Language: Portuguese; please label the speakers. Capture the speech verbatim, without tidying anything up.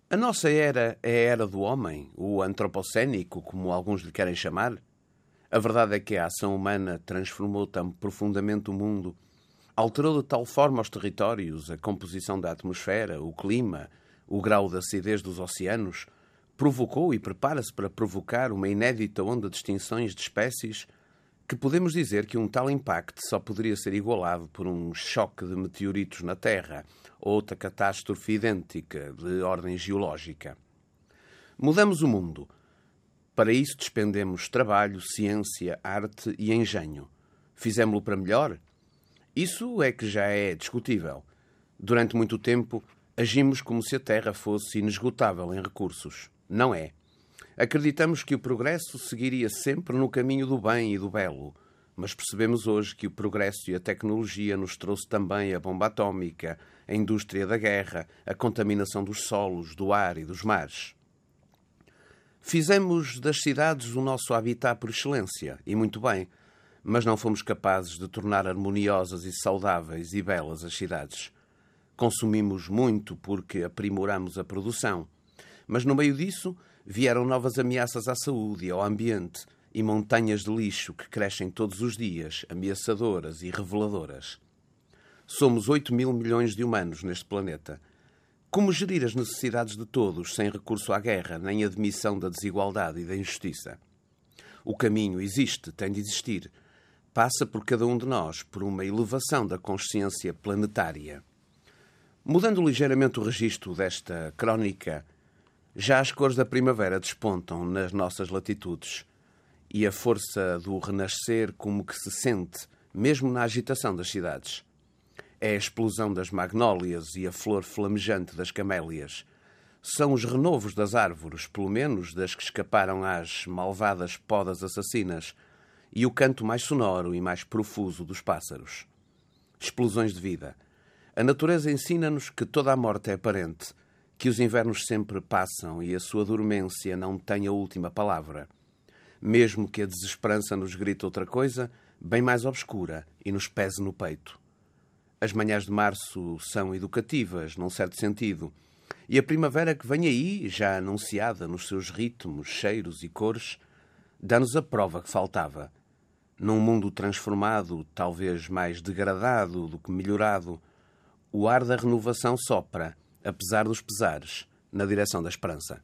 Speaker 1: A nossa era é a era do homem, o antropocénico, como alguns lhe querem chamar? A verdade é que a ação humana transformou tão profundamente o mundo, alterou de tal forma os territórios, a composição da atmosfera, o clima, o grau de acidez dos oceanos, provocou e prepara-se para provocar uma inédita onda de extinções de espécies, que podemos dizer que um tal impacto só poderia ser igualado por um choque de meteoritos na Terra ou outra catástrofe idêntica de ordem geológica. Mudamos o mundo. Para isso despendemos trabalho, ciência, arte e engenho. Fizemo-lo para melhor? Isso é que já é discutível. Durante muito tempo, agimos como se a Terra fosse inesgotável em recursos. Não é. Acreditamos que o progresso seguiria sempre no caminho do bem e do belo, mas percebemos hoje que o progresso e a tecnologia nos trouxe também a bomba atómica, a indústria da guerra, a contaminação dos solos, do ar e dos mares. Fizemos das cidades o nosso habitat por excelência, e muito bem, mas não fomos capazes de tornar harmoniosas e saudáveis e belas as cidades. Consumimos muito porque aprimoramos a produção, mas no meio disso vieram novas ameaças à saúde e ao ambiente e montanhas de lixo que crescem todos os dias, ameaçadoras e reveladoras. Somos oito mil milhões de humanos neste planeta. Como gerir as necessidades de todos sem recurso à guerra nem admissão da desigualdade e da injustiça? O caminho existe, tem de existir. Passa por cada um de nós, por uma elevação da consciência planetária. Mudando ligeiramente o registro desta crónica, já as cores da primavera despontam nas nossas latitudes e a força do renascer como que se sente, mesmo na agitação das cidades. É a explosão das magnólias e a flor flamejante das camélias. São os renovos das árvores, pelo menos das que escaparam às malvadas podas assassinas, e o canto mais sonoro e mais profuso dos pássaros. Explosões de vida. A natureza ensina-nos que toda a morte é aparente, que os invernos sempre passam e a sua dormência não tem a última palavra. Mesmo que a desesperança nos grite outra coisa, bem mais obscura e nos pese no peito. As manhãs de março são educativas, num certo sentido, e a primavera que vem aí, já anunciada nos seus ritmos, cheiros e cores, dá-nos a prova que faltava. Num mundo transformado, talvez mais degradado do que melhorado, o ar da renovação sopra, apesar dos pesares, na direção da esperança.